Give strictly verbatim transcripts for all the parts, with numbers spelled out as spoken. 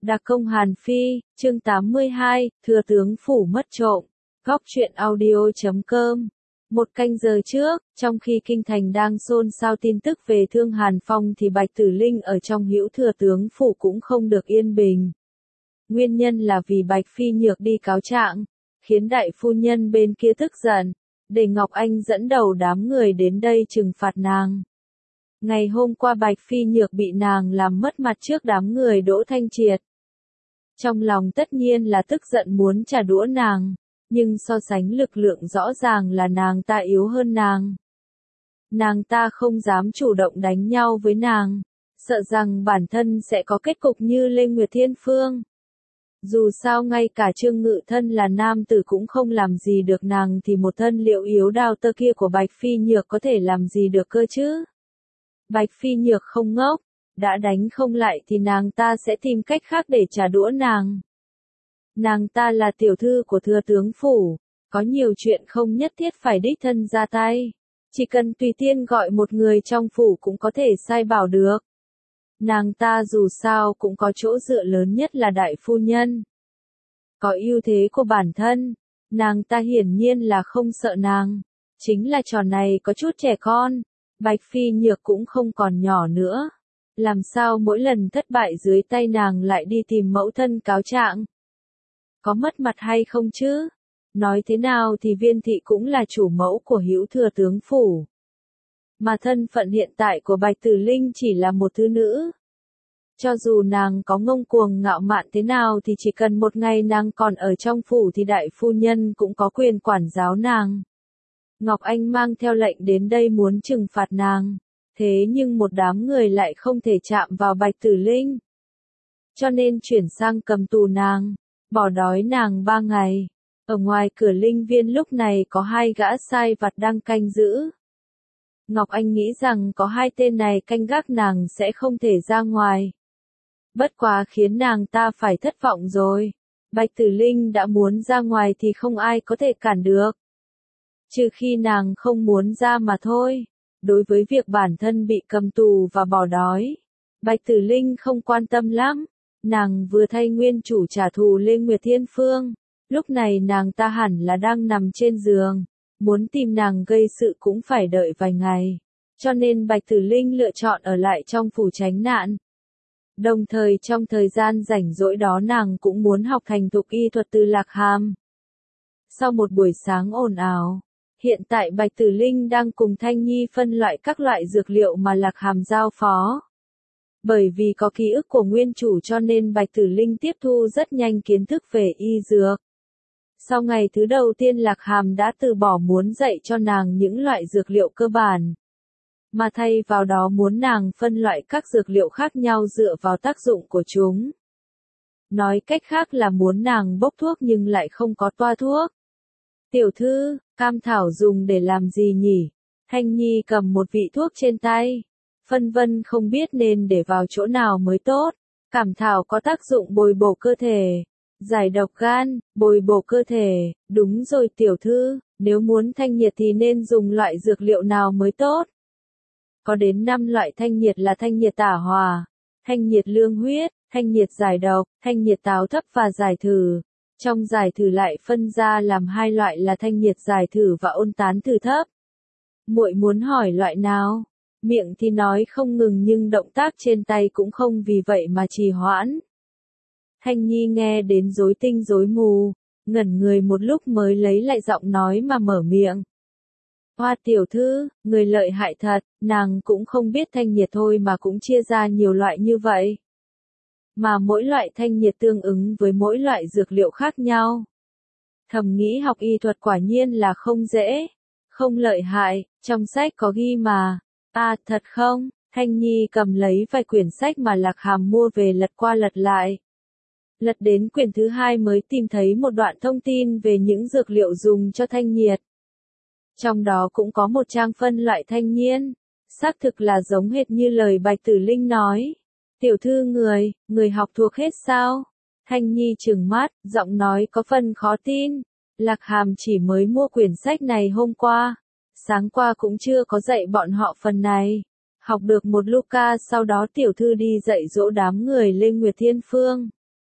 Đặc công Hàn Phi, chương tám mươi hai, Thừa tướng phủ mất trộm. Góc truyện audio chấm com. Một canh giờ trước, trong khi kinh thành đang xôn xao tin tức về Thương Hàn Phong thì Bạch Tử Linh ở trong Hữu Thừa tướng phủ cũng không được yên bình. Nguyên nhân là vì Bạch Phi Nhược đi cáo trạng, khiến đại phu nhân bên kia tức giận, để Ngọc Anh dẫn đầu đám người đến đây trừng phạt nàng. Ngày hôm qua Bạch Phi Nhược bị nàng làm mất mặt trước đám người Đỗ Thanh Triệt. Trong lòng tất nhiên là tức giận muốn trả đũa nàng, nhưng so sánh lực lượng rõ ràng là nàng ta yếu hơn nàng. Nàng ta không dám chủ động đánh nhau với nàng, sợ rằng bản thân sẽ có kết cục như Lê Nguyệt Thiên Phương. Dù sao ngay cả Trương Ngự Thân là nam tử cũng không làm gì được nàng thì một thân liệu yếu đao tơ kia của Bạch Phi Nhược có thể làm gì được cơ chứ? Bạch Phi Nhược không ngốc, đã đánh không lại thì nàng ta sẽ tìm cách khác để trả đũa nàng. Nàng ta là tiểu thư của thừa tướng phủ, có nhiều chuyện không nhất thiết phải đích thân ra tay, chỉ cần tùy tiện gọi một người trong phủ cũng có thể sai bảo được. Nàng ta dù sao cũng có chỗ dựa lớn nhất là đại phu nhân. Có ưu thế của bản thân, nàng ta hiển nhiên là không sợ nàng, chính là trò này có chút trẻ con. Bạch Phi Nhược cũng không còn nhỏ nữa. Làm sao mỗi lần thất bại dưới tay nàng lại đi tìm mẫu thân cáo trạng? Có mất mặt hay không chứ? Nói thế nào thì Viên thị cũng là chủ mẫu của Hữu Thừa tướng phủ. Mà thân phận hiện tại của Bạch Tử Linh chỉ là một thứ nữ. Cho dù nàng có ngông cuồng ngạo mạn thế nào thì chỉ cần một ngày nàng còn ở trong phủ thì đại phu nhân cũng có quyền quản giáo nàng. Ngọc Anh mang theo lệnh đến đây muốn trừng phạt nàng, thế nhưng một đám người lại không thể chạm vào Bạch Tử Linh. Cho nên chuyển sang cầm tù nàng, bỏ đói nàng ba ngày. Ở ngoài cửa linh viên lúc này có hai gã sai vặt đang canh giữ. Ngọc Anh nghĩ rằng có hai tên này canh gác nàng sẽ không thể ra ngoài. Bất quá khiến nàng ta phải thất vọng rồi. Bạch Tử Linh đã muốn ra ngoài thì không ai có thể cản được. Trừ khi nàng không muốn ra mà thôi. Đối với việc bản thân bị cầm tù và bỏ đói, Bạch Tử Linh không quan tâm lắm. Nàng vừa thay nguyên chủ trả thù lên Nguyệt Thiên Phương. Lúc này nàng ta hẳn là đang nằm trên giường. Muốn tìm nàng gây sự cũng phải đợi vài ngày. Cho nên Bạch Tử Linh lựa chọn ở lại trong phủ tránh nạn. Đồng thời trong thời gian rảnh rỗi đó nàng cũng muốn học thành thục y thuật từ Lạc Hàm. Sau một buổi sáng ồn ào, hiện tại Bạch Tử Linh đang cùng Thanh Nhi phân loại các loại dược liệu mà Lạc Hàm giao phó. Bởi vì có ký ức của nguyên chủ cho nên Bạch Tử Linh tiếp thu rất nhanh kiến thức về y dược. Sau ngày thứ đầu tiên Lạc Hàm đã từ bỏ muốn dạy cho nàng những loại dược liệu cơ bản, mà thay vào đó muốn nàng phân loại các dược liệu khác nhau dựa vào tác dụng của chúng. Nói cách khác là muốn nàng bốc thuốc nhưng lại không có toa thuốc. Tiểu thư, cam thảo dùng để làm gì nhỉ? Thanh Nhi cầm một vị thuốc trên tay. Phân vân không biết nên để vào chỗ nào mới tốt. Cảm thảo có tác dụng bồi bổ cơ thể, giải độc gan, bồi bổ cơ thể. Đúng rồi tiểu thư, nếu muốn thanh nhiệt thì nên dùng loại dược liệu nào mới tốt? Có đến năm loại thanh nhiệt là thanh nhiệt tả hòa, thanh nhiệt lương huyết, thanh nhiệt giải độc, thanh nhiệt táo thấp và giải thử. Trong giải thử lại phân ra làm hai loại là thanh nhiệt giải thử và ôn tán thử thấp. Muội muốn hỏi loại nào? Miệng thì nói không ngừng nhưng động tác trên tay cũng không vì vậy mà trì hoãn. Thanh Nhi nghe đến rối tinh rối mù, ngẩn người một lúc mới lấy lại giọng nói mà mở miệng. Hoa tiểu thư, người lợi hại thật, nàng cũng không biết thanh nhiệt thôi mà cũng chia ra nhiều loại như vậy. Mà mỗi loại thanh nhiệt tương ứng với mỗi loại dược liệu khác nhau. Thầm nghĩ học y thuật quả nhiên là không dễ, không lợi hại, trong sách có ghi mà. À thật không? Thanh Nhi cầm lấy vài quyển sách mà Lạc Hàm mua về lật qua lật lại. Lật đến quyển thứ hai mới tìm thấy một đoạn thông tin về những dược liệu dùng cho thanh nhiệt. Trong đó cũng có một trang phân loại thanh nhiên. Xác thực là giống hệt như lời Bạch Tử Linh nói. Tiểu thư người, người học thuộc hết sao? Thanh Nhi trừng mắt, giọng nói có phần khó tin. Lạc Hàm chỉ mới mua quyển sách này hôm qua. Sáng qua cũng chưa có dạy bọn họ phần này. Học được một lúc ca sau đó tiểu thư đi dạy dỗ đám người lên Nguyệt Thiên Phương.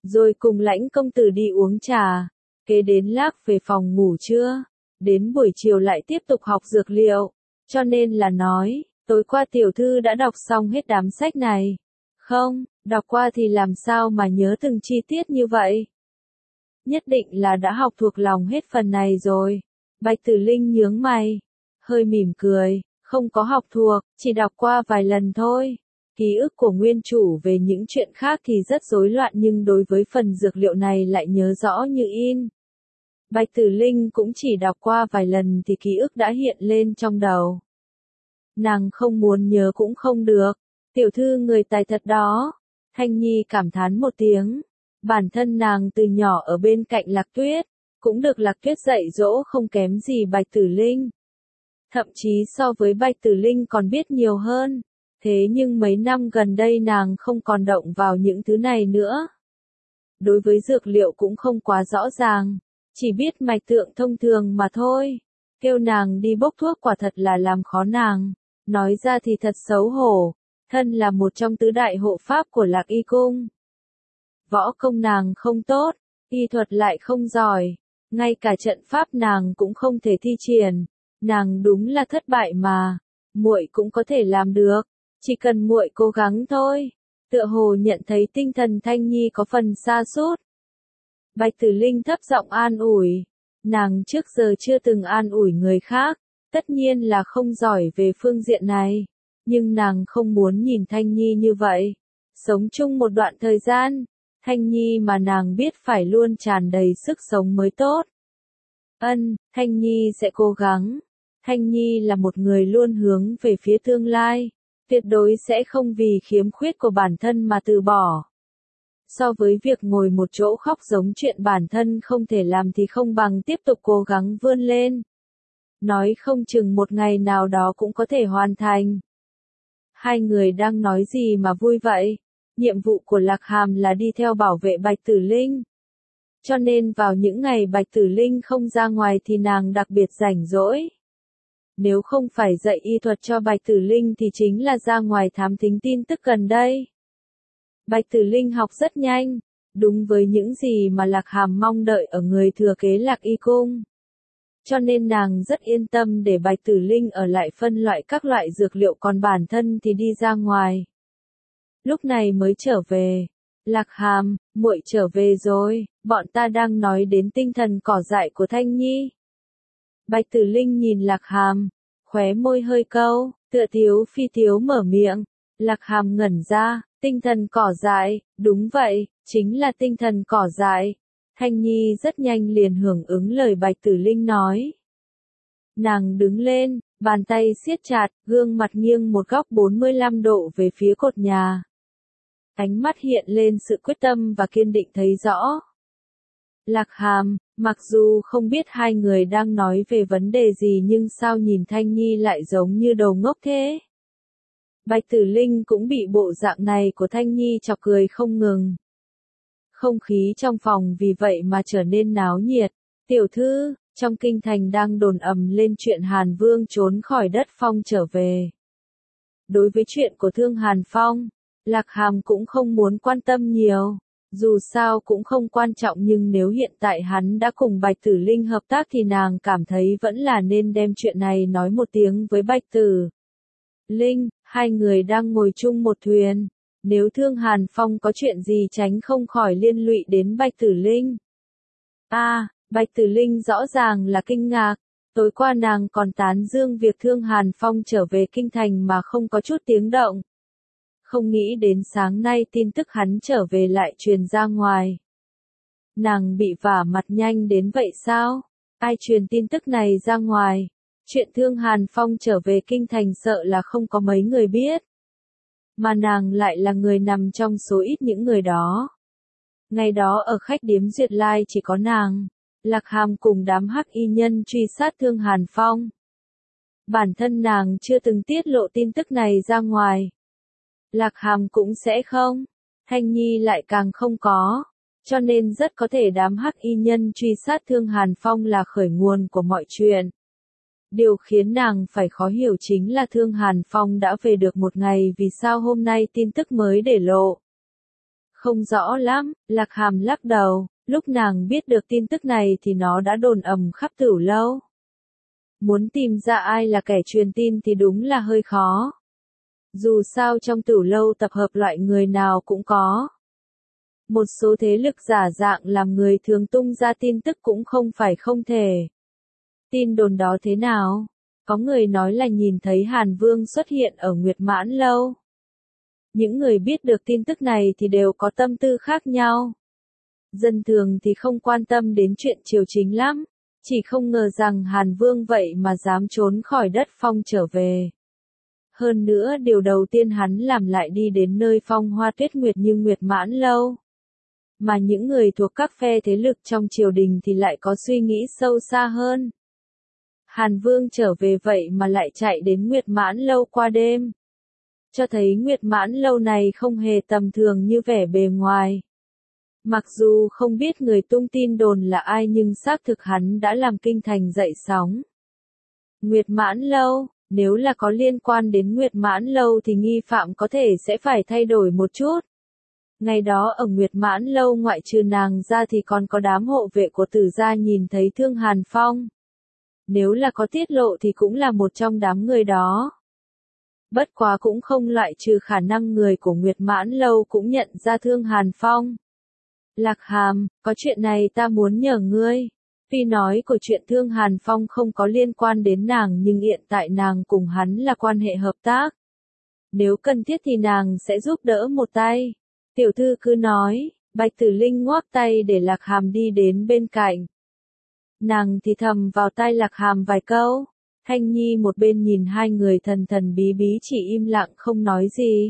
rồi cùng Lãnh công tử đi uống trà, kế đến lác về phòng ngủ trưa, đến buổi chiều lại tiếp tục học dược liệu, cho nên là nói, tối qua tiểu thư đã đọc xong hết đám sách này. Không, đọc qua thì làm sao mà nhớ từng chi tiết như vậy? Nhất định là đã học thuộc lòng hết phần này rồi. Bạch Tử Linh nhướng mày, hơi mỉm cười, không có học thuộc, chỉ đọc qua vài lần thôi. Ký ức của nguyên chủ về những chuyện khác thì rất rối loạn nhưng đối với phần dược liệu này lại nhớ rõ như in. Bạch Tử Linh cũng chỉ đọc qua vài lần thì ký ức đã hiện lên trong đầu. Nàng không muốn nhớ cũng không được. Tiểu thư người tài thật đó. Thanh Nhi cảm thán một tiếng. Bản thân nàng từ nhỏ ở bên cạnh Lạc Tuyết, cũng được Lạc Tuyết dạy dỗ không kém gì Bạch Tử Linh. Thậm chí so với Bạch Tử Linh còn biết nhiều hơn. Thế nhưng mấy năm gần đây nàng không còn động vào những thứ này nữa. Đối với dược liệu cũng không quá rõ ràng, chỉ biết mạch tượng thông thường mà thôi. Kêu nàng đi bốc thuốc quả thật là làm khó nàng. Nói ra thì thật xấu hổ, thân là một trong tứ đại hộ pháp của Lạc Y Cung. Võ công nàng không tốt, y thuật lại không giỏi, ngay cả trận pháp nàng cũng không thể thi triển. Nàng đúng là thất bại mà, muội cũng có thể làm được, chỉ cần muội cố gắng thôi. Tựa hồ nhận thấy tinh thần Thanh Nhi có phần sa sút. Bạch Tử Linh thấp giọng an ủi, nàng trước giờ chưa từng an ủi người khác, tất nhiên là không giỏi về phương diện này, nhưng nàng không muốn nhìn Thanh Nhi như vậy. Sống chung một đoạn thời gian, Thanh Nhi mà nàng biết phải luôn tràn đầy sức sống mới tốt. Ân, Thanh Nhi sẽ cố gắng. Thanh Nhi là một người luôn hướng về phía tương lai, tuyệt đối sẽ không vì khiếm khuyết của bản thân mà từ bỏ. So với việc ngồi một chỗ khóc giống chuyện bản thân không thể làm thì không bằng tiếp tục cố gắng vươn lên. Nói không chừng một ngày nào đó cũng có thể hoàn thành. Hai người đang nói gì mà vui vậy? Nhiệm vụ của Lạc Hàm là đi theo bảo vệ Bạch Tử Linh. Cho nên vào những ngày Bạch Tử Linh không ra ngoài thì nàng đặc biệt rảnh rỗi. Nếu không phải dạy y thuật cho Bạch Tử Linh thì chính là ra ngoài thám thính tin tức gần đây. Bạch Tử Linh học rất nhanh, đúng với những gì mà Lạc Hàm mong đợi ở người thừa kế Lạc Y Cung. Cho nên nàng rất yên tâm để Bạch Tử Linh ở lại phân loại các loại dược liệu còn bản thân thì đi ra ngoài. Lúc này mới trở về. Lạc Hàm, muội trở về rồi, bọn ta đang nói đến tinh thần cỏ dại của Thanh Nhi. Bạch Tử Linh nhìn Lạc Hàm, khóe môi hơi câu, tựa thiếu phi thiếu mở miệng. Lạc Hàm ngẩn ra, tinh thần cỏ dại, đúng vậy, chính là tinh thần cỏ dại. Thanh Nhi rất nhanh liền hưởng ứng lời Bạch Tử Linh nói. Nàng đứng lên, bàn tay siết chặt, gương mặt nghiêng một góc bốn mươi lăm độ về phía cột nhà. Ánh mắt hiện lên sự quyết tâm và kiên định thấy rõ. Lạc Hàm, mặc dù không biết hai người đang nói về vấn đề gì nhưng sao nhìn Thanh Nhi lại giống như đồ ngốc thế? Bạch Tử Linh cũng bị bộ dạng này của Thanh Nhi chọc cười không ngừng. Không khí trong phòng vì vậy mà trở nên náo nhiệt. Tiểu thư, trong kinh thành đang đồn ầm lên chuyện Hàn Vương trốn khỏi đất phong trở về. Đối với chuyện của Thương Hàn Phong, Lạc Hàm cũng không muốn quan tâm nhiều. Dù sao cũng không quan trọng nhưng nếu hiện tại hắn đã cùng Bạch Tử Linh hợp tác thì nàng cảm thấy vẫn là nên đem chuyện này nói một tiếng với Bạch Tử Linh. Hai người đang ngồi chung một thuyền. Nếu Thương Hàn Phong có chuyện gì tránh không khỏi liên lụy đến Bạch Tử Linh. A, à, Bạch Tử Linh rõ ràng là kinh ngạc. Tối qua nàng còn tán dương việc Thương Hàn Phong trở về kinh thành mà không có chút tiếng động. Không nghĩ đến sáng nay tin tức hắn trở về lại truyền ra ngoài. Nàng bị vả mặt nhanh đến vậy sao? Ai truyền tin tức này ra ngoài? Chuyện Thương Hàn Phong trở về kinh thành sợ là không có mấy người biết. Mà nàng lại là người nằm trong số ít những người đó. Ngày đó ở khách điếm Duyệt Lai chỉ có nàng, Lạc Hàm cùng đám hắc y nhân truy sát Thương Hàn Phong. Bản thân nàng chưa từng tiết lộ tin tức này ra ngoài. Lạc Hàm cũng sẽ không, Thanh Nhi lại càng không có, cho nên rất có thể đám hắc y nhân truy sát Thương Hàn Phong là khởi nguồn của mọi chuyện. Điều khiến nàng phải khó hiểu chính là Thương Hàn Phong đã về được một ngày vì sao hôm nay tin tức mới để lộ. Không rõ lắm, Lạc Hàm lắc đầu, lúc nàng biết được tin tức này thì nó đã đồn ầm khắp Tửu Lâu. Muốn tìm ra ai là kẻ truyền tin thì đúng là hơi khó. Dù sao trong Tửu Lâu tập hợp loại người nào cũng có. Một số thế lực giả dạng làm người thường tung ra tin tức cũng không phải không thể. Tin đồn đó thế nào? Có người nói là nhìn thấy Hàn Vương xuất hiện ở Nguyệt Mãn Lâu. Những người biết được tin tức này thì đều có tâm tư khác nhau. Dân thường thì không quan tâm đến chuyện triều chính lắm, chỉ không ngờ rằng Hàn Vương vậy mà dám trốn khỏi đất phong trở về. Hơn nữa điều đầu tiên hắn làm lại đi đến nơi phong hoa tuyết nguyệt như Nguyệt Mãn Lâu. Mà những người thuộc các phe thế lực trong triều đình thì lại có suy nghĩ sâu xa hơn. Hàn Vương trở về vậy mà lại chạy đến Nguyệt Mãn Lâu qua đêm. Cho thấy Nguyệt Mãn Lâu này không hề tầm thường như vẻ bề ngoài. Mặc dù không biết người tung tin đồn là ai nhưng xác thực hắn đã làm kinh thành dậy sóng. Nguyệt Mãn Lâu, nếu là có liên quan đến Nguyệt Mãn Lâu thì nghi phạm có thể sẽ phải thay đổi một chút. Ngày đó ở Nguyệt Mãn Lâu ngoại trừ nàng ra thì còn có đám hộ vệ của Tử gia nhìn thấy Thương Hàn Phong. Nếu là có tiết lộ thì cũng là một trong đám người đó. Bất quá cũng không loại trừ khả năng người của Nguyệt Mãn Lâu cũng nhận ra Thương Hàn Phong. Lạc Hàm, có chuyện này ta muốn nhờ ngươi. Tuy nói của chuyện Thương Hàn Phong không có liên quan đến nàng nhưng hiện tại nàng cùng hắn là quan hệ hợp tác. Nếu cần thiết thì nàng sẽ giúp đỡ một tay. Tiểu thư cứ nói, Bạch Tử Linh ngoác tay để Lạc Hàm đi đến bên cạnh. Nàng thì thầm vào tai Lạc Hàm vài câu. Thanh Nhi một bên nhìn hai người thần thần bí bí chỉ im lặng không nói gì.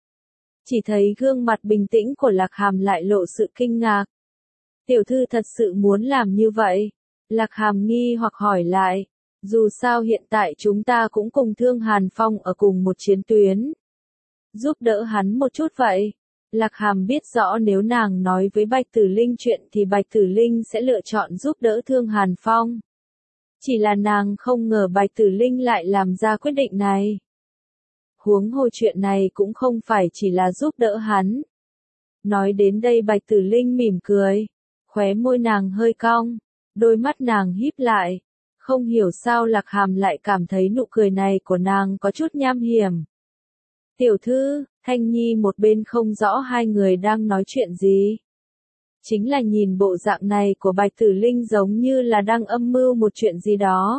Chỉ thấy gương mặt bình tĩnh của Lạc Hàm lại lộ sự kinh ngạc. Tiểu thư thật sự muốn làm như vậy? Lạc Hàm nghi hoặc hỏi lại. Dù sao hiện tại chúng ta cũng cùng Thương Hàn Phong ở cùng một chiến tuyến. Giúp đỡ hắn một chút vậy. Lạc Hàm biết rõ nếu nàng nói với Bạch Tử Linh chuyện thì Bạch Tử Linh sẽ lựa chọn giúp đỡ Thương Hàn Phong. Chỉ là nàng không ngờ Bạch Tử Linh lại làm ra quyết định này. Huống hồ chuyện này cũng không phải chỉ là giúp đỡ hắn. Nói đến đây Bạch Tử Linh mỉm cười. Khóe môi nàng hơi cong. Đôi mắt nàng híp lại. Không hiểu sao Lạc Hàm lại cảm thấy nụ cười này của nàng có chút nham hiểm. Tiểu thư, Thanh Nhi một bên không rõ hai người đang nói chuyện gì. Chính là nhìn bộ dạng này của Bạch Tử Linh giống như là đang âm mưu một chuyện gì đó.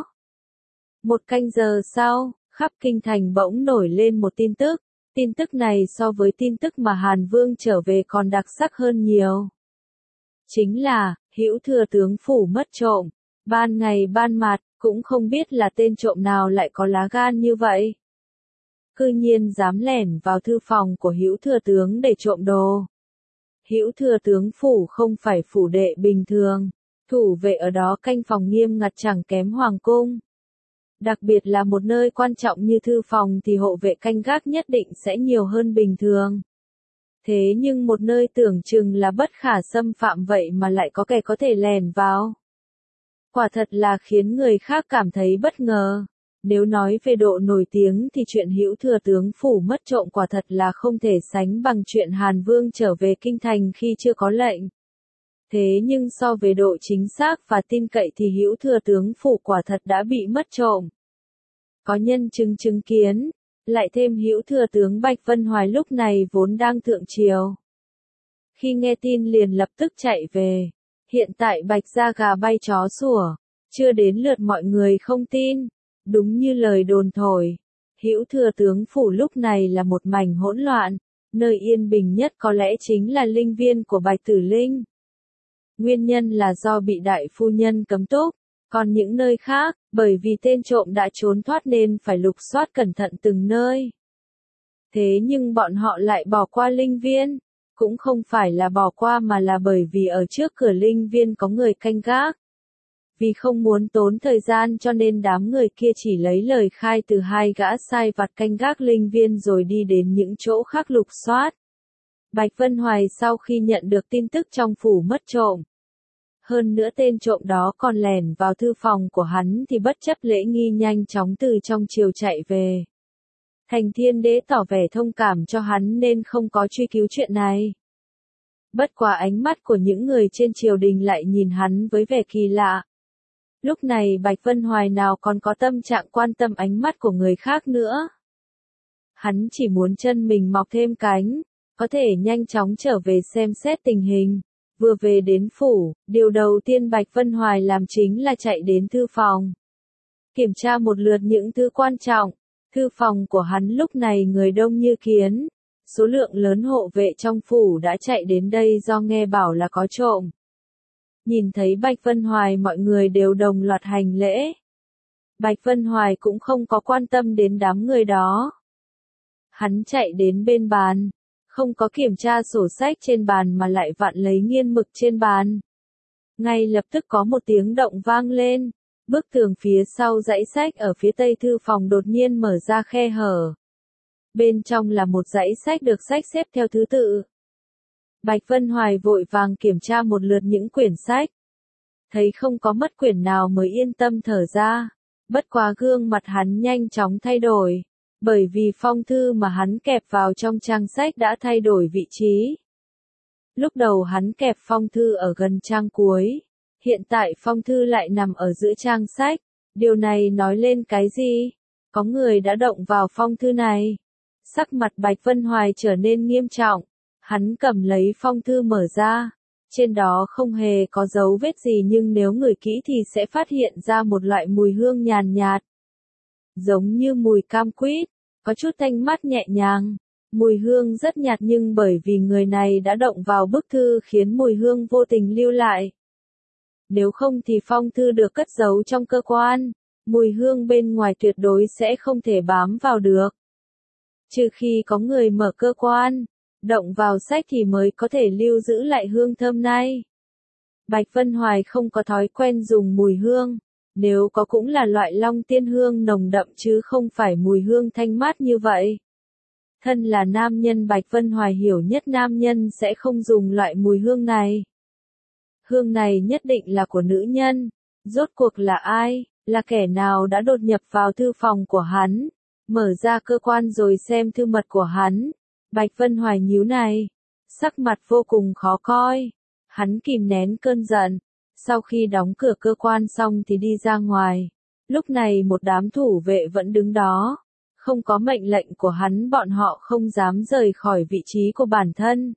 Một canh giờ sau, khắp kinh thành bỗng nổi lên một tin tức. Tin tức này so với tin tức mà Hàn Vương trở về còn đặc sắc hơn nhiều. Chính là, Hữu Thừa tướng phủ mất trộm. Ban ngày ban mặt, cũng không biết là tên trộm nào lại có lá gan như vậy. Cư nhiên dám lẻn vào thư phòng của Hữu Thừa tướng để trộm đồ. Hữu Thừa tướng phủ không phải phủ đệ bình thường, thủ vệ ở đó canh phòng nghiêm ngặt chẳng kém hoàng cung. Đặc biệt là một nơi quan trọng như thư phòng thì hộ vệ canh gác nhất định sẽ nhiều hơn bình thường. Thế nhưng một nơi tưởng chừng là bất khả xâm phạm vậy mà lại có kẻ có thể lẻn vào. Quả thật là khiến người khác cảm thấy bất ngờ. Nếu nói về độ nổi tiếng thì chuyện Hữu Thừa tướng phủ mất trộm quả thật là không thể sánh bằng chuyện Hàn Vương trở về kinh thành khi chưa có lệnh. Thế nhưng so về độ chính xác và tin cậy thì Hữu Thừa tướng phủ quả thật đã bị mất trộm. Có nhân chứng chứng kiến, lại thêm Hữu Thừa tướng Bạch Vân Hoài lúc này vốn đang thượng triều. Khi nghe tin liền lập tức chạy về. Hiện tại Bạch da gà bay chó sủa, chưa đến lượt mọi người không tin. Đúng như lời đồn thổi, Hữu Thừa tướng phủ lúc này là một mảnh hỗn loạn, nơi yên bình nhất có lẽ chính là linh viên của Bạch Tử Linh. Nguyên nhân là do bị đại phu nhân cấm túc, còn những nơi khác, bởi vì tên trộm đã trốn thoát nên phải lục soát cẩn thận từng nơi. Thế nhưng bọn họ lại bỏ qua linh viên, cũng không phải là bỏ qua mà là bởi vì ở trước cửa linh viên có người canh gác. Vì không muốn tốn thời gian cho nên đám người kia chỉ lấy lời khai từ hai gã sai vặt canh gác linh viên rồi đi đến những chỗ khác lục soát. Bạch Vân Hoài sau khi nhận được tin tức trong phủ mất trộm. Hơn nữa tên trộm đó còn lẻn vào thư phòng của hắn thì bất chấp lễ nghi nhanh chóng từ trong triều chạy về. Thành Thiên Đế tỏ vẻ thông cảm cho hắn nên không có truy cứu chuyện này. Bất quá ánh mắt của những người trên triều đình lại nhìn hắn với vẻ kỳ lạ. Lúc này Bạch Vân Hoài nào còn có tâm trạng quan tâm ánh mắt của người khác nữa. Hắn chỉ muốn chân mình mọc thêm cánh, có thể nhanh chóng trở về xem xét tình hình. Vừa về đến phủ, điều đầu tiên Bạch Vân Hoài làm chính là chạy đến thư phòng. Kiểm tra một lượt những thứ quan trọng, thư phòng của hắn lúc này người đông như kiến. Số lượng lớn hộ vệ trong phủ đã chạy đến đây do nghe bảo là có trộm. Nhìn thấy Bạch Vân Hoài mọi người đều đồng loạt hành lễ. Bạch Vân Hoài cũng không có quan tâm đến đám người đó. Hắn chạy đến bên bàn, không có kiểm tra sổ sách trên bàn mà lại vặn lấy nghiên mực trên bàn. Ngay lập tức có một tiếng động vang lên, bức tường phía sau dãy sách ở phía tây thư phòng đột nhiên mở ra khe hở. Bên trong là một dãy sách được xách xếp theo thứ tự. Bạch Vân Hoài vội vàng kiểm tra một lượt những quyển sách. Thấy không có mất quyển nào mới yên tâm thở ra. Bất quá gương mặt hắn nhanh chóng thay đổi. Bởi vì phong thư mà hắn kẹp vào trong trang sách đã thay đổi vị trí. Lúc đầu hắn kẹp phong thư ở gần trang cuối. Hiện tại phong thư lại nằm ở giữa trang sách. Điều này nói lên cái gì? Có người đã động vào phong thư này. Sắc mặt Bạch Vân Hoài trở nên nghiêm trọng. Hắn cầm lấy phong thư mở ra. Trên đó không hề có dấu vết gì nhưng nếu ngửi kỹ thì sẽ phát hiện ra một loại mùi hương nhàn nhạt. Giống như mùi cam quýt, có chút thanh mát nhẹ nhàng. Mùi hương rất nhạt nhưng bởi vì người này đã động vào bức thư khiến mùi hương vô tình lưu lại. Nếu không thì phong thư được cất giấu trong cơ quan, mùi hương bên ngoài tuyệt đối sẽ không thể bám vào được. Trừ khi có người mở cơ quan, động vào sách thì mới có thể lưu giữ lại hương thơm này. Bạch Vân Hoài không có thói quen dùng mùi hương, nếu có cũng là loại long tiên hương nồng đậm chứ không phải mùi hương thanh mát như vậy. Thân là nam nhân Bạch Vân Hoài hiểu nhất nam nhân sẽ không dùng loại mùi hương này. Hương này nhất định là của nữ nhân. Rốt cuộc là ai, là kẻ nào đã đột nhập vào thư phòng của hắn, mở ra cơ quan rồi xem thư mật của hắn. Bạch Vân Hoài nhíu này, sắc mặt vô cùng khó coi. Hắn kìm nén cơn giận, sau khi đóng cửa cơ quan xong thì đi ra ngoài. Lúc này một đám thủ vệ vẫn đứng đó. Không có mệnh lệnh của hắn bọn họ không dám rời khỏi vị trí của bản thân.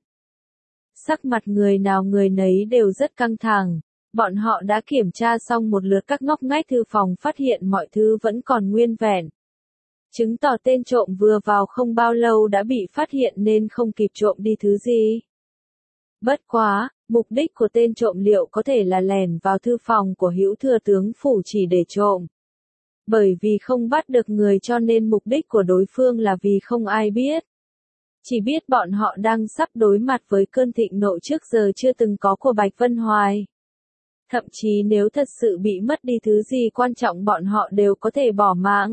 Sắc mặt người nào người nấy đều rất căng thẳng. Bọn họ đã kiểm tra xong một lượt các ngóc ngách thư phòng phát hiện mọi thứ vẫn còn nguyên vẹn. Chứng tỏ tên trộm vừa vào không bao lâu đã bị phát hiện nên không kịp trộm đi thứ gì. Bất quá, mục đích của tên trộm liệu có thể là lẻn vào thư phòng của Hữu Thừa tướng phủ chỉ để trộm. Bởi vì không bắt được người cho nên mục đích của đối phương là vì không ai biết. Chỉ biết bọn họ đang sắp đối mặt với cơn thịnh nộ trước giờ chưa từng có của Bạch Vân Hoài. Thậm chí nếu thật sự bị mất đi thứ gì quan trọng bọn họ đều có thể bỏ mạng.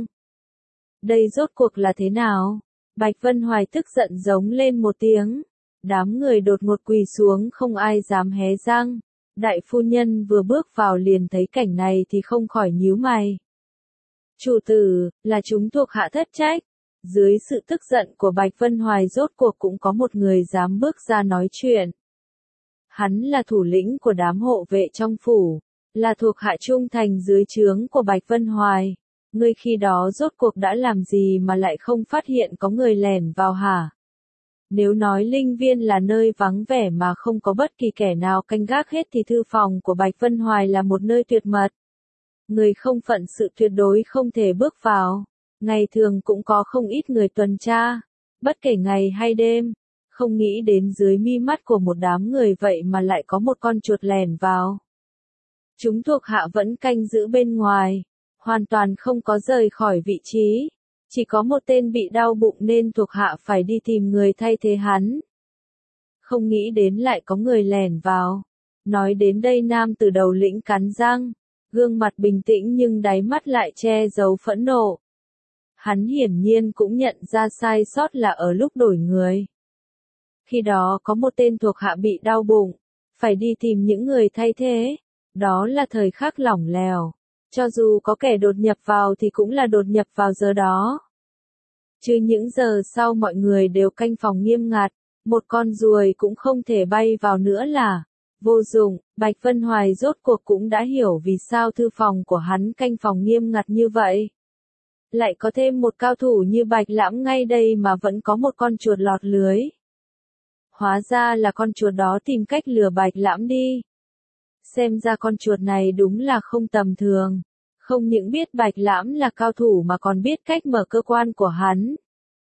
Đây rốt cuộc là thế nào? Bạch Vân Hoài tức giận giống lên một tiếng. Đám người đột ngột quỳ xuống không ai dám hé răng. Đại phu nhân vừa bước vào liền thấy cảnh này thì không khỏi nhíu mày. Chủ tử, là chúng thuộc hạ thất trách. Dưới sự tức giận của Bạch Vân Hoài rốt cuộc cũng có một người dám bước ra nói chuyện. Hắn là thủ lĩnh của đám hộ vệ trong phủ, là thuộc hạ trung thành dưới trướng của Bạch Vân Hoài. Ngươi khi đó rốt cuộc đã làm gì mà lại không phát hiện có người lẻn vào hả? Nếu nói linh viên là nơi vắng vẻ mà không có bất kỳ kẻ nào canh gác hết thì thư phòng của Bạch Vân Hoài là một nơi tuyệt mật. Người không phận sự tuyệt đối không thể bước vào. Ngày thường cũng có không ít người tuần tra, bất kể ngày hay đêm, không nghĩ đến dưới mi mắt của một đám người vậy mà lại có một con chuột lẻn vào. Chúng thuộc hạ vẫn canh giữ bên ngoài, hoàn toàn không có rời khỏi vị trí, chỉ có một tên bị đau bụng nên thuộc hạ phải đi tìm người thay thế hắn. Không nghĩ đến lại có người lẻn vào. Nói đến đây nam từ đầu lĩnh cắn răng, gương mặt bình tĩnh nhưng đáy mắt lại che giấu phẫn nộ. Hắn hiển nhiên cũng nhận ra sai sót là ở lúc đổi người. Khi đó có một tên thuộc hạ bị đau bụng, phải đi tìm những người thay thế. Đó là thời khắc lỏng lẻo. Cho dù có kẻ đột nhập vào thì cũng là đột nhập vào giờ đó. Chứ những giờ sau mọi người đều canh phòng nghiêm ngặt, Một con ruồi cũng không thể bay vào nữa là vô dụng. Bạch Vân Hoài rốt cuộc cũng đã hiểu vì sao thư phòng của hắn canh phòng nghiêm ngặt như vậy. Lại có thêm một cao thủ như Bạch Lãm ngay đây mà vẫn có một con chuột lọt lưới. Hóa ra là con chuột đó tìm cách lừa Bạch Lãm đi. Xem ra con chuột này đúng là không tầm thường. Không những biết Bạch Lãm là cao thủ mà còn biết cách mở cơ quan của hắn.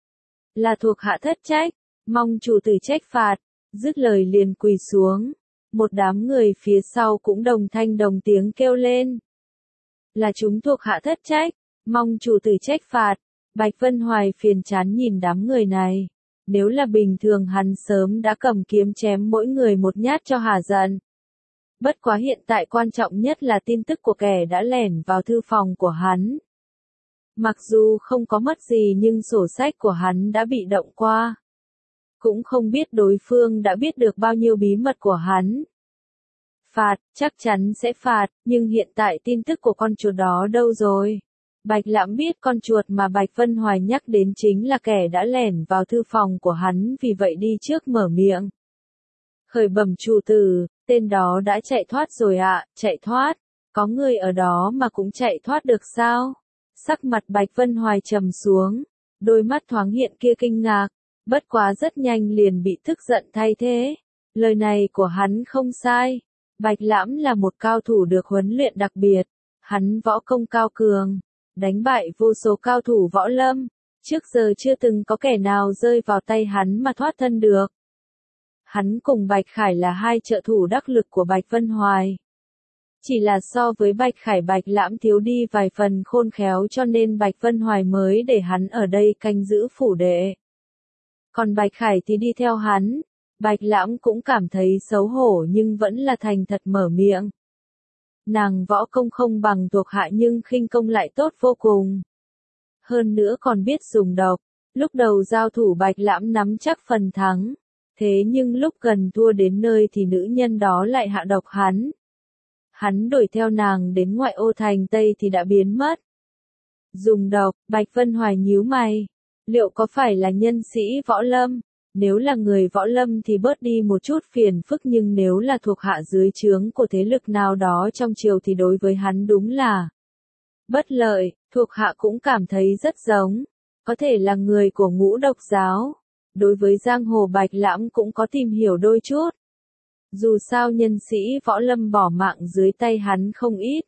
Là thuộc hạ thất trách, mong chủ tử trách phạt. Dứt lời liền quỳ xuống. Một đám người phía sau cũng đồng thanh đồng tiếng kêu lên. Là chúng thuộc hạ thất trách, mong chủ tử trách phạt. Bạch Vân Hoài phiền chán nhìn đám người này. Nếu là bình thường hắn sớm đã cầm kiếm chém mỗi người một nhát cho hả giận. Bất quá hiện tại quan trọng nhất là tin tức của kẻ đã lẻn vào thư phòng của hắn. Mặc dù không có mất gì nhưng sổ sách của hắn đã bị động qua. Cũng không biết đối phương đã biết được bao nhiêu bí mật của hắn. Phạt, chắc chắn sẽ phạt, nhưng hiện tại tin tức của con chuột đó đâu rồi? Bạch Lãm biết con chuột mà Bạch Vân Hoài nhắc đến chính là kẻ đã lẻn vào thư phòng của hắn, vì vậy đi trước mở miệng. Khởi bẩm chủ tử, tên đó đã chạy thoát rồi ạ, à, chạy thoát. Có người ở đó mà cũng chạy thoát được sao? Sắc mặt Bạch Vân Hoài trầm xuống, đôi mắt thoáng hiện kia kinh ngạc, bất quá rất nhanh liền bị tức giận thay thế. Lời này của hắn không sai. Bạch Lãm là một cao thủ được huấn luyện đặc biệt. Hắn võ công cao cường, đánh bại vô số cao thủ võ lâm. Trước giờ chưa từng có kẻ nào rơi vào tay hắn mà thoát thân được. Hắn cùng Bạch Khải là hai trợ thủ đắc lực của Bạch Vân Hoài. Chỉ là so với Bạch Khải Bạch Lãm thiếu đi vài phần khôn khéo cho nên Bạch Vân Hoài mới để hắn ở đây canh giữ phủ đệ. Còn Bạch Khải thì đi theo hắn. Bạch Lãm cũng cảm thấy xấu hổ nhưng vẫn là thành thật mở miệng. Nàng võ công không bằng thuộc hạ nhưng khinh công lại tốt vô cùng. Hơn nữa còn biết dùng độc. Lúc đầu giao thủ Bạch Lãm nắm chắc phần thắng. Thế nhưng lúc gần thua đến nơi thì nữ nhân đó lại hạ độc hắn. Hắn đuổi theo nàng đến ngoại ô thành Tây thì đã biến mất. Dùng độc, Bạch Vân Hoài nhíu mày. Liệu có phải là nhân sĩ võ lâm? Nếu là người võ lâm thì bớt đi một chút phiền phức, nhưng nếu là thuộc hạ dưới trướng của thế lực nào đó trong triều thì đối với hắn đúng là bất lợi. Thuộc hạ cũng cảm thấy rất giống. Có thể là người của Ngũ Độc giáo. Đối với giang hồ Bạch Lãm cũng có tìm hiểu đôi chút. Dù sao nhân sĩ võ lâm bỏ mạng dưới tay hắn không ít.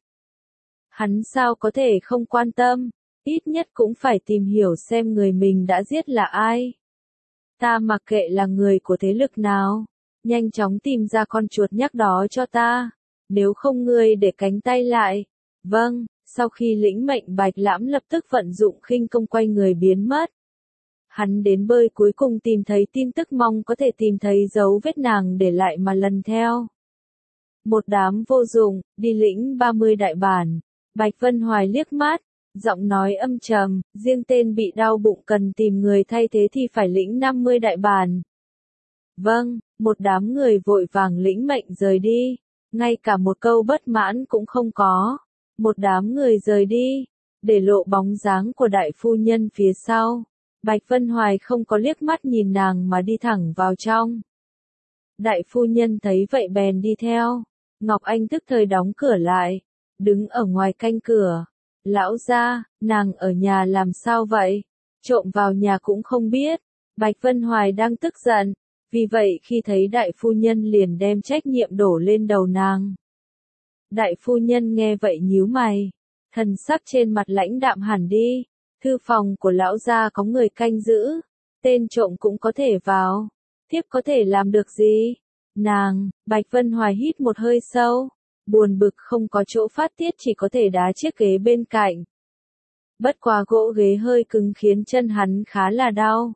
Hắn sao có thể không quan tâm, ít nhất cũng phải tìm hiểu xem người mình đã giết là ai. Ta mặc kệ là người của thế lực nào, nhanh chóng tìm ra con chuột nhắc đó cho ta, nếu không ngươi để cánh tay lại. Vâng, sau khi lĩnh mệnh Bạch Lãm lập tức vận dụng khinh công quay người biến mất. Hắn đến bơi cuối cùng tìm thấy tin tức, mong có thể tìm thấy dấu vết nàng để lại mà lần theo. Một đám vô dụng, đi lĩnh ba mươi đại bản. Bạch Vân Hoài liếc mắt, giọng nói âm trầm, riêng tên bị đau bụng cần tìm người thay thế thì phải lĩnh năm mươi đại bản. Vâng, một đám người vội vàng lĩnh mệnh rời đi, ngay cả một câu bất mãn cũng không có. Một đám người rời đi, để lộ bóng dáng của đại phu nhân phía sau. Bạch Vân Hoài không có liếc mắt nhìn nàng mà đi thẳng vào trong. Đại phu nhân thấy vậy bèn đi theo. Ngọc Anh tức thời đóng cửa lại, đứng ở ngoài canh cửa. Lão gia, nàng ở nhà làm sao vậy? Trộm vào nhà cũng không biết. Bạch Vân Hoài đang tức giận, vì vậy khi thấy đại phu nhân liền đem trách nhiệm đổ lên đầu nàng. Đại phu nhân nghe vậy nhíu mày, thần sắc trên mặt lãnh đạm hẳn đi. Thư phòng của lão gia có người canh giữ, tên trộm cũng có thể vào, thiếp có thể làm được gì? Nàng, Bạch Vân Hoài hít một hơi sâu, buồn bực không có chỗ phát tiết chỉ có thể đá chiếc ghế bên cạnh. Bất quá gỗ ghế hơi cứng khiến chân hắn khá là đau.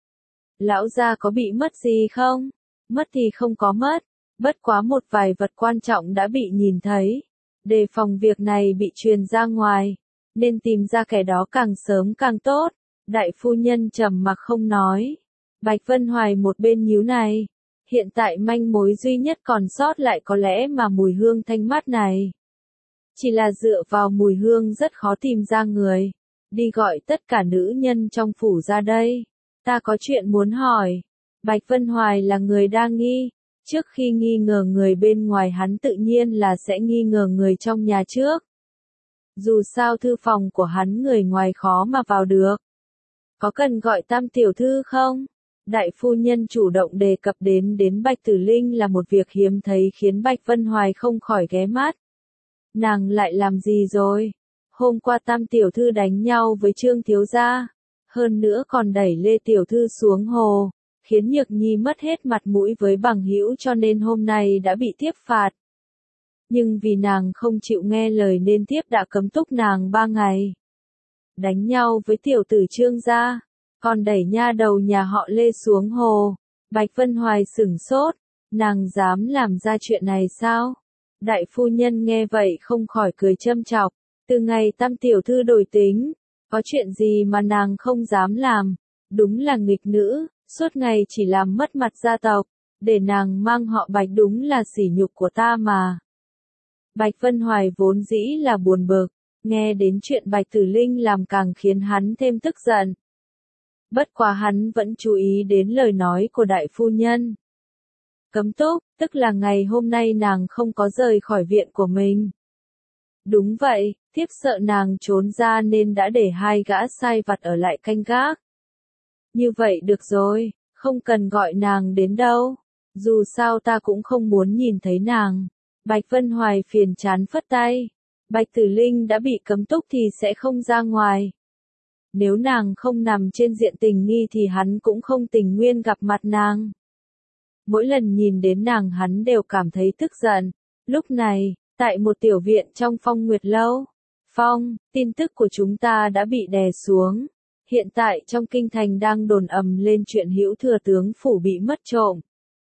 Lão gia có bị mất gì không? Mất thì không có mất, bất quá một vài vật quan trọng đã bị nhìn thấy. Đề phòng việc này bị truyền ra ngoài, nên tìm ra kẻ đó càng sớm càng tốt. Đại phu nhân trầm mặc không nói. Bạch Vân Hoài một bên nhíu này. Hiện tại manh mối duy nhất còn sót lại có lẽ mà mùi hương thanh mát này. Chỉ là dựa vào mùi hương rất khó tìm ra người. Đi gọi tất cả nữ nhân trong phủ ra đây. Ta có chuyện muốn hỏi. Bạch Vân Hoài là người đa nghi, trước khi nghi ngờ người bên ngoài hắn tự nhiên là sẽ nghi ngờ người trong nhà trước. Dù sao thư phòng của hắn người ngoài khó mà vào được. Có cần gọi Tam tiểu thư không? Đại phu nhân chủ động đề cập đến đến Bạch Tử Linh là một việc hiếm thấy khiến Bạch Vân Hoài không khỏi ghé mắt. Nàng lại làm gì rồi? Hôm qua Tam tiểu thư đánh nhau với Trương thiếu gia, hơn nữa còn đẩy Lê tiểu thư xuống hồ, khiến Nhược Nhi mất hết mặt mũi với bằng hữu cho nên hôm nay đã bị tiếp phạt. Nhưng vì nàng không chịu nghe lời nên tiếp đã cấm túc nàng ba ngày. Đánh nhau với tiểu tử Trương gia, còn đẩy nha đầu nhà họ Lê xuống hồ. Bạch Vân Hoài sửng sốt, nàng dám làm ra chuyện này sao? Đại phu nhân nghe vậy không khỏi cười châm chọc, từ ngày Tam tiểu thư đổi tính, có chuyện gì mà nàng không dám làm, đúng là nghịch nữ, suốt ngày chỉ làm mất mặt gia tộc, để nàng mang họ Bạch đúng là sỉ nhục của ta mà. Bạch Vân Hoài vốn dĩ là buồn bực, nghe đến chuyện Bạch Tử Linh làm càng khiến hắn thêm tức giận. Bất quá hắn vẫn chú ý đến lời nói của đại phu nhân. Cấm túc, tức là ngày hôm nay nàng không có rời khỏi viện của mình. Đúng vậy, tiếp sợ nàng trốn ra nên đã để hai gã sai vặt ở lại canh gác. Như vậy được rồi, không cần gọi nàng đến đâu. Dù sao ta cũng không muốn nhìn thấy nàng. Bạch Vân Hoài phiền chán phất tay. Bạch Tử Linh đã bị cấm túc thì sẽ không ra ngoài. Nếu nàng không nằm trên diện tình nghi thì hắn cũng không tình nguyện gặp mặt nàng. Mỗi lần nhìn đến nàng hắn đều cảm thấy tức giận. Lúc này, tại một tiểu viện trong Phong Nguyệt Lâu. Phong, tin tức của chúng ta đã bị đè xuống. Hiện tại trong kinh thành đang đồn ầm lên chuyện Hữu thừa tướng phủ bị mất trộm.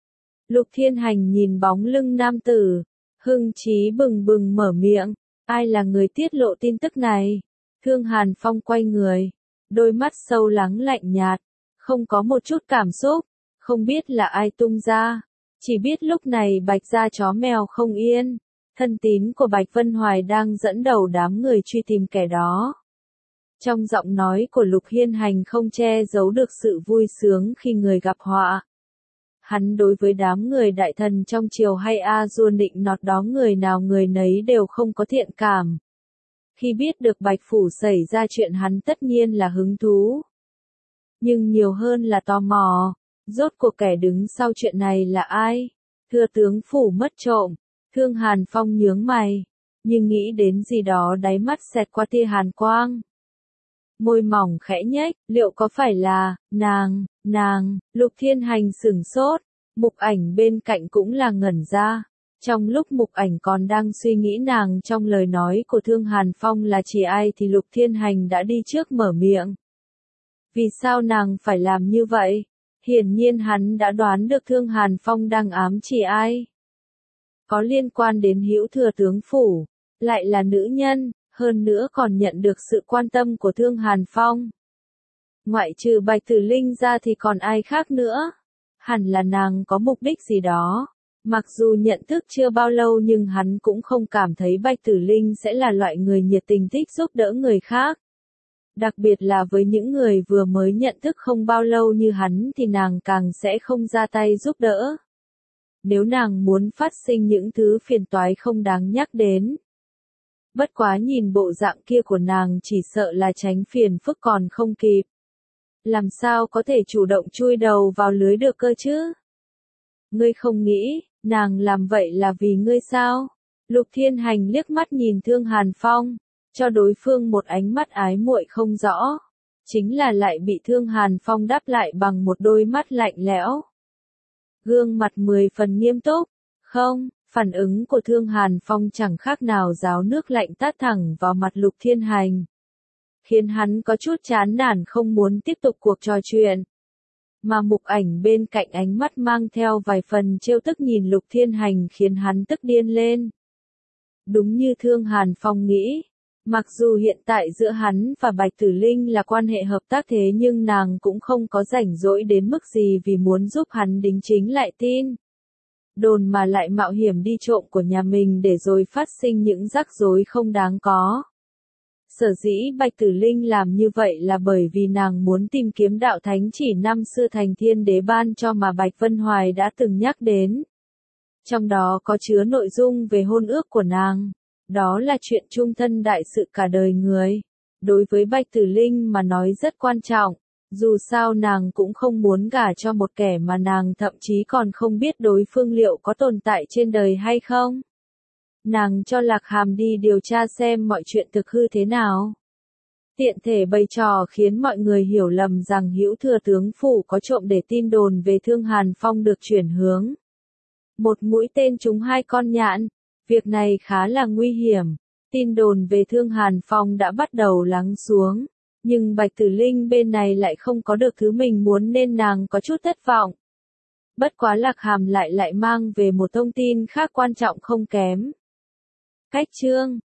Lục Thiên Hành nhìn bóng lưng nam tử, hưng trí bừng bừng mở miệng, ai là người tiết lộ tin tức này? Thương Hàn Phong quay người, đôi mắt sâu lắng lạnh nhạt, không có một chút cảm xúc, không biết là ai tung ra, chỉ biết lúc này Bạch gia chó mèo không yên, thân tín của Bạch Vân Hoài đang dẫn đầu đám người truy tìm kẻ đó. Trong giọng nói của Lục Hiên Hành không che giấu được sự vui sướng khi người gặp họa. Hắn đối với đám người đại thần trong triều hay A Du định nọt đó người nào người nấy đều không có thiện cảm. Khi biết được Bạch Phủ xảy ra chuyện hắn tất nhiên là hứng thú. Nhưng nhiều hơn là tò mò, rốt cuộc kẻ đứng sau chuyện này là ai? Thừa tướng Phủ mất trộm, Thương Hàn Phong nhướng mày, nhưng nghĩ đến gì đó đáy mắt xẹt qua tia hàn quang. Môi mỏng khẽ nhếch, liệu có phải là, nàng, nàng, Lục Thiên Hành sửng sốt, Mục Ảnh bên cạnh cũng là ngẩn ra. Trong lúc Mục Ảnh còn đang suy nghĩ nàng trong lời nói của Thương Hàn Phong là chỉ ai thì Lục Thiên Hành đã đi trước mở miệng. Vì sao nàng phải làm như vậy? Hiển nhiên hắn đã đoán được Thương Hàn Phong đang ám chỉ ai. Có liên quan đến Hữu thừa tướng phủ, lại là nữ nhân. Hơn nữa còn nhận được sự quan tâm của Thương Hàn Phong. Ngoại trừ Bạch Tử Linh ra thì còn ai khác nữa? Hẳn là nàng có mục đích gì đó. Mặc dù nhận thức chưa bao lâu nhưng hắn cũng không cảm thấy Bạch Tử Linh sẽ là loại người nhiệt tình thích giúp đỡ người khác. Đặc biệt là với những người vừa mới nhận thức không bao lâu như hắn thì nàng càng sẽ không ra tay giúp đỡ. Nếu nàng muốn phát sinh những thứ phiền toái không đáng nhắc đến. Bất quá nhìn bộ dạng kia của nàng chỉ sợ là tránh phiền phức còn không kịp. Làm sao có thể chủ động chui đầu vào lưới được cơ chứ? Ngươi không nghĩ, nàng làm vậy là vì ngươi sao? Lục Thiên Hành liếc mắt nhìn Thương Hàn Phong, cho đối phương một ánh mắt ái muội không rõ. Chính là lại bị Thương Hàn Phong đáp lại bằng một đôi mắt lạnh lẽo. Gương mặt mười phần nghiêm túc, không. Phản ứng của Thương Hàn Phong chẳng khác nào ráo nước lạnh tát thẳng vào mặt Lục Thiên Hành. Khiến hắn có chút chán nản không muốn tiếp tục cuộc trò chuyện. Mà Mục Ảnh bên cạnh ánh mắt mang theo vài phần trêu tức nhìn Lục Thiên Hành khiến hắn tức điên lên. Đúng như Thương Hàn Phong nghĩ, mặc dù hiện tại giữa hắn và Bạch Tử Linh là quan hệ hợp tác thế nhưng nàng cũng không có rảnh rỗi đến mức gì vì muốn giúp hắn đính chính lại tin. Đồn mà lại mạo hiểm đi trộm của nhà mình để rồi phát sinh những rắc rối không đáng có. Sở dĩ Bạch Tử Linh làm như vậy là bởi vì nàng muốn tìm kiếm đạo thánh chỉ năm xưa thành thiên đế ban cho mà Bạch Vân Hoài đã từng nhắc đến. Trong đó có chứa nội dung về hôn ước của nàng. Đó là chuyện chung thân đại sự cả đời người. Đối với Bạch Tử Linh mà nói rất quan trọng. Dù sao nàng cũng không muốn gả cho một kẻ mà nàng thậm chí còn không biết đối phương liệu có tồn tại trên đời hay không. Nàng cho Lạc Hàm đi điều tra xem mọi chuyện thực hư thế nào. Tiện thể bày trò khiến mọi người hiểu lầm rằng Hữu Thừa tướng phủ có trộm để tin đồn về Thương Hàn Phong được chuyển hướng. Một mũi tên trúng hai con nhạn. Việc này khá là nguy hiểm. Tin đồn về Thương Hàn Phong đã bắt đầu lắng xuống. Nhưng Bạch Tử Linh bên này lại không có được thứ mình muốn nên nàng có chút thất vọng. Bất quá Lạc Hàm lại lại mang về một thông tin khác quan trọng không kém. Cách chương